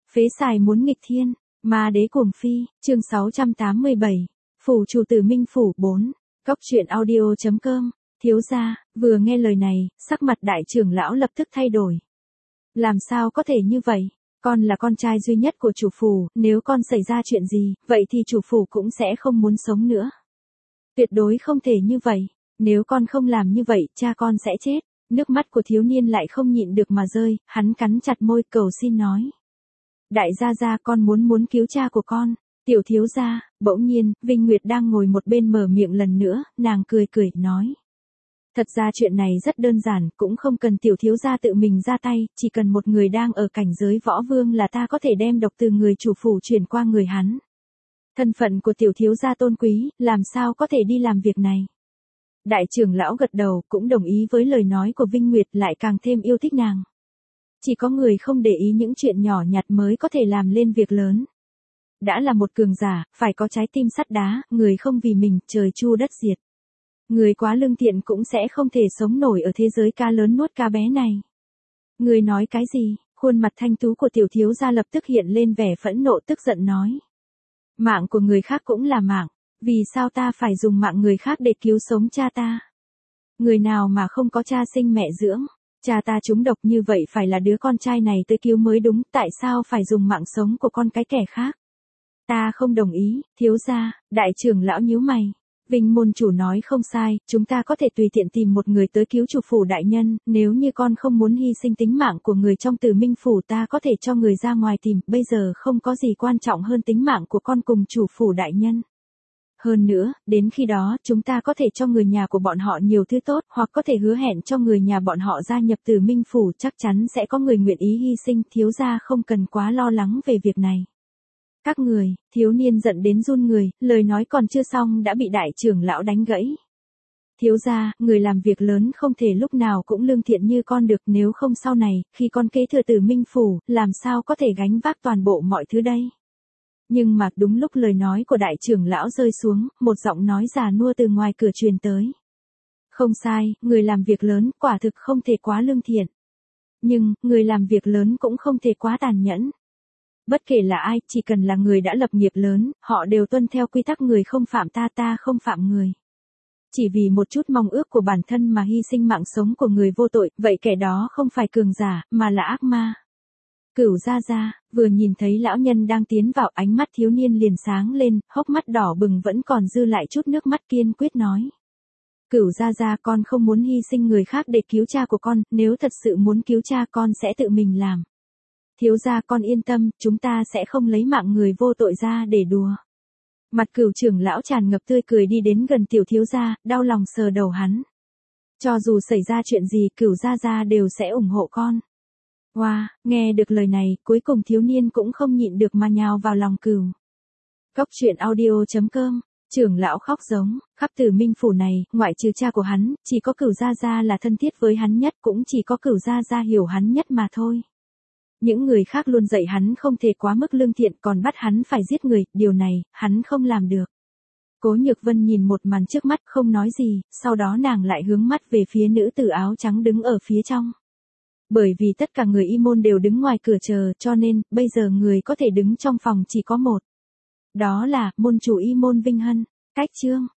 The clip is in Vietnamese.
Phế xài muốn nghịch thiên, ma đế cuồng phi, chương 687, phủ chủ tử Minh Phủ 4, Cóc truyện audio.com, thiếu gia, vừa nghe lời này, sắc mặt đại trưởng lão lập tức thay đổi. Làm sao có thể như vậy? Con là con trai duy nhất của chủ phủ, nếu con xảy ra chuyện gì, vậy thì chủ phủ cũng sẽ không muốn sống nữa. Tuyệt đối không thể như vậy, nếu con không làm như vậy, cha con sẽ chết. Nước mắt của thiếu niên lại không nhịn được mà rơi, hắn cắn chặt môi cầu xin nói. Đại gia con muốn cứu cha của con. Tiểu thiếu gia, bỗng nhiên, Vinh Nguyệt đang ngồi một bên mở miệng lần nữa, nàng cười nói. Thật ra chuyện này rất đơn giản, cũng không cần tiểu thiếu gia tự mình ra tay, chỉ cần một người đang ở cảnh giới võ vương là ta có thể đem độc từ người chủ phủ chuyển qua người hắn. Thân phận của tiểu thiếu gia tôn quý, làm sao có thể đi làm việc này. Đại trưởng lão gật đầu, cũng đồng ý với lời nói của Vinh Nguyệt, lại càng thêm yêu thích nàng. Chỉ có người không để ý những chuyện nhỏ nhặt mới có thể làm lên việc lớn. Đã là một cường giả, phải có trái tim sắt đá, người không vì mình, trời chu đất diệt. Người quá lương thiện cũng sẽ không thể sống nổi ở thế giới cá lớn nuốt cá bé này. Người nói cái gì? Khuôn mặt thanh tú của tiểu thiếu gia lập tức hiện lên vẻ phẫn nộ tức giận nói. Mạng của người khác cũng là mạng, vì sao ta phải dùng mạng người khác để cứu sống cha ta? Người nào mà không có cha sinh mẹ dưỡng, cha ta trúng độc như vậy phải là đứa con trai này tới cứu mới đúng, tại sao phải dùng mạng sống của con cái kẻ khác? Ta không đồng ý, thiếu gia. Đại trưởng lão nhíu mày. Vinh môn chủ nói không sai, chúng ta có thể tùy tiện tìm một người tới cứu chủ phủ đại nhân, nếu như con không muốn hy sinh tính mạng của người trong Tử Minh phủ ta có thể cho người ra ngoài tìm, bây giờ không có gì quan trọng hơn tính mạng của con cùng chủ phủ đại nhân. Hơn nữa, đến khi đó, chúng ta có thể cho người nhà của bọn họ nhiều thứ tốt, hoặc có thể hứa hẹn cho người nhà bọn họ gia nhập Tử Minh phủ, chắc chắn sẽ có người nguyện ý hy sinh, thiếu gia không cần quá lo lắng về việc này. Các người, thiếu niên giận đến run người, lời nói còn chưa xong đã bị đại trưởng lão đánh gãy. Thiếu gia, người làm việc lớn không thể lúc nào cũng lương thiện như con được, nếu không sau này, khi con kế thừa Tử Minh phủ, làm sao có thể gánh vác toàn bộ mọi thứ đây? Nhưng mà đúng lúc lời nói của đại trưởng lão rơi xuống, một giọng nói già nua từ ngoài cửa truyền tới. Không sai, người làm việc lớn quả thực không thể quá lương thiện. Nhưng, người làm việc lớn cũng không thể quá tàn nhẫn. Bất kể là ai, chỉ cần là người đã lập nghiệp lớn, họ đều tuân theo quy tắc người không phạm ta, ta không phạm người. Chỉ vì một chút mong ước của bản thân mà hy sinh mạng sống của người vô tội, vậy kẻ đó không phải cường giả, mà là ác ma. Cửu gia, vừa nhìn thấy lão nhân đang tiến vào, ánh mắt thiếu niên liền sáng lên, hốc mắt đỏ bừng vẫn còn dư lại chút nước mắt, kiên quyết nói. Cửu gia, con không muốn hy sinh người khác để cứu cha của con, nếu thật sự muốn cứu cha con sẽ tự mình làm. Thiếu gia con yên tâm, chúng ta sẽ không lấy mạng người vô tội ra để đùa. Mặt Cửu trưởng lão tràn ngập tươi cười đi đến gần tiểu thiếu gia, đau lòng sờ đầu hắn. Cho dù xảy ra chuyện gì, Cửu gia đều sẽ ủng hộ con. Wow, nghe được lời này, cuối cùng thiếu niên cũng không nhịn được mà nhào vào lòng Cửu. Cóc truyện audio.com, trưởng lão khóc giống, khắp Tử Minh phủ này, ngoại trừ cha của hắn, chỉ có Cửu gia là thân thiết với hắn nhất, cũng chỉ có Cửu gia hiểu hắn nhất mà thôi. Những người khác luôn dạy hắn không thể quá mức lương thiện, còn bắt hắn phải giết người, điều này, hắn không làm được. Cố Nhược Vân nhìn một màn trước mắt không nói gì, sau đó nàng lại hướng mắt về phía nữ tử áo trắng đứng ở phía trong. Bởi vì tất cả người y môn đều đứng ngoài cửa chờ, cho nên, bây giờ người có thể đứng trong phòng chỉ có một. Đó là, môn chủ y môn Vinh Hân. Cách chương